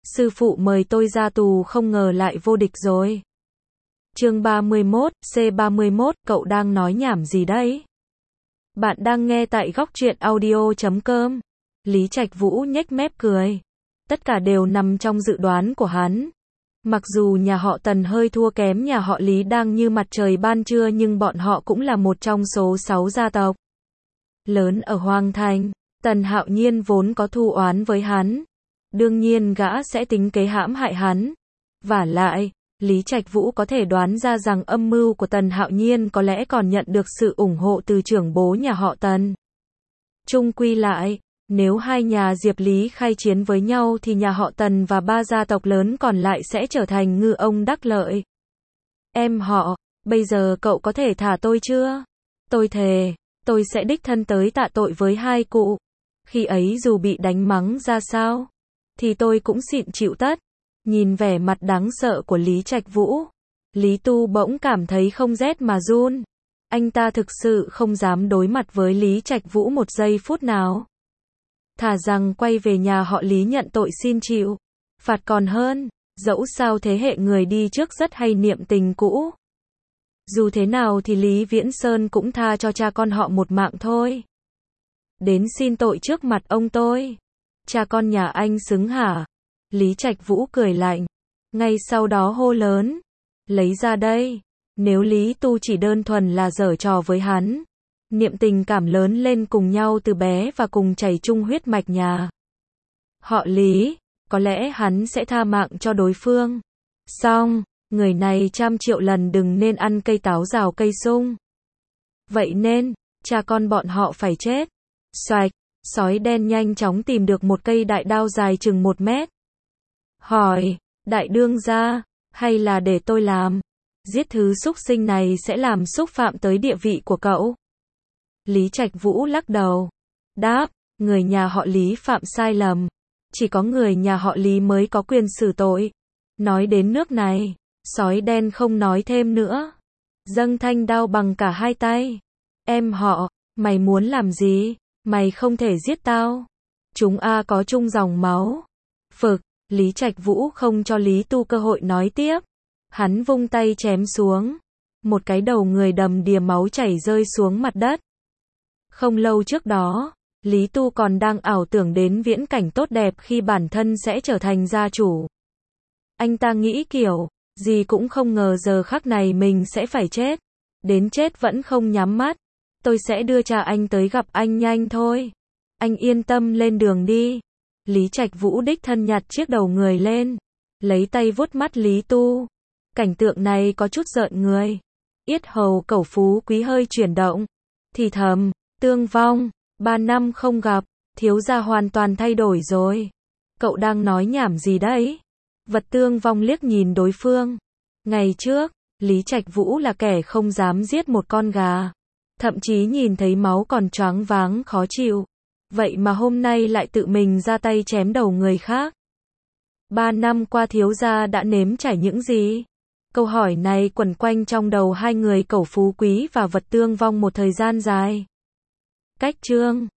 sư phụ mời tôi ra tù không ngờ lại vô địch rồi. Chương 31, C31, cậu đang nói nhảm gì đấy? Bạn đang nghe tại góc truyện audio.com. Lý Trạch Vũ nhếch mép cười. Tất cả đều nằm trong dự đoán của hắn. Mặc dù nhà họ Tần hơi thua kém nhà họ Lý đang như mặt trời ban trưa, nhưng bọn họ cũng là một trong số 6 gia tộc lớn ở Hoàng Thành. Tần Hạo Nhiên vốn có thù oán với hắn. Đương nhiên gã sẽ tính kế hãm hại hắn. Vả lại, Lý Trạch Vũ có thể đoán ra rằng âm mưu của Tần Hạo Nhiên có lẽ còn nhận được sự ủng hộ từ trưởng bố nhà họ Tần. Chung quy lại, nếu hai nhà Diệp Lý khai chiến với nhau thì nhà họ Tần và 3 gia tộc lớn còn lại sẽ trở thành ngư ông đắc lợi. Em họ, bây giờ cậu có thể thả tôi chưa? Tôi thề, tôi sẽ đích thân tới tạ tội với hai cụ. Khi ấy dù bị đánh mắng ra sao, thì tôi cũng xịn chịu tất. Nhìn vẻ mặt đáng sợ của Lý Trạch Vũ, Lý Tu bỗng cảm thấy không rét mà run. Anh ta thực sự không dám đối mặt với Lý Trạch Vũ một giây phút nào. Thà rằng quay về nhà họ Lý nhận tội xin chịu phạt còn hơn, dẫu sao thế hệ người đi trước rất hay niệm tình cũ. Dù thế nào thì Lý Viễn Sơn cũng tha cho cha con họ một mạng thôi. Đến xin tội trước mặt ông tôi. Cha con nhà anh xứng hả? Lý Trạch Vũ cười lạnh. Ngay sau đó hô lớn. Lấy ra đây. Nếu Lý Tu chỉ đơn thuần là giở trò với hắn, niệm tình cảm lớn lên cùng nhau từ bé và cùng chảy chung huyết mạch nhà họ Lý, có lẽ hắn sẽ tha mạng cho đối phương. Song, người này 100 triệu lần đừng nên ăn cây táo rào cây sung. Vậy nên, cha con bọn họ phải chết. Xoạch, sói đen nhanh chóng tìm được một cây đại đao dài chừng 1 mét. Hỏi, đại đương gia, hay là để tôi làm? Giết thứ xúc sinh này sẽ làm xúc phạm tới địa vị của cậu. Lý Trạch Vũ lắc đầu. Đáp, người nhà họ Lý phạm sai lầm. Chỉ có người nhà họ Lý mới có quyền xử tội. Nói đến nước này, sói đen không nói thêm nữa. Dâng thanh đao bằng cả hai tay. Em họ, mày muốn làm gì? Mày không thể giết tao. Chúng có chung dòng máu. Phực, Lý Trạch Vũ không cho Lý Tu cơ hội nói tiếp. Hắn vung tay chém xuống. Một cái đầu người đầm đìa máu chảy rơi xuống mặt đất. Không lâu trước đó, Lý Tu còn đang ảo tưởng đến viễn cảnh tốt đẹp khi bản thân sẽ trở thành gia chủ. Anh ta nghĩ kiểu, gì cũng không ngờ giờ khắc này mình sẽ phải chết. Đến chết vẫn không nhắm mắt. Tôi sẽ đưa cha anh tới gặp anh nhanh thôi. Anh yên tâm lên đường đi. Lý Trạch Vũ đích thân nhặt chiếc đầu người lên. Lấy tay vuốt mắt Lý Tu. Cảnh tượng này có chút rợn người. Yết hầu Cẩu Phú Quý hơi chuyển động. Thì thầm, Tương Vong, 3 năm không gặp, thiếu gia hoàn toàn thay đổi rồi. Cậu đang nói nhảm gì đấy? Vật Tương Vong liếc nhìn đối phương. Ngày trước, Lý Trạch Vũ là kẻ không dám giết một con gà. Thậm chí nhìn thấy máu còn choáng váng khó chịu. Vậy mà hôm nay lại tự mình ra tay chém đầu người khác. 3 năm qua thiếu gia đã nếm trải những gì? Câu hỏi này quẩn quanh trong đầu hai người Cẩu Phú Quý và Vật Tương Vong một thời gian dài. Cách chương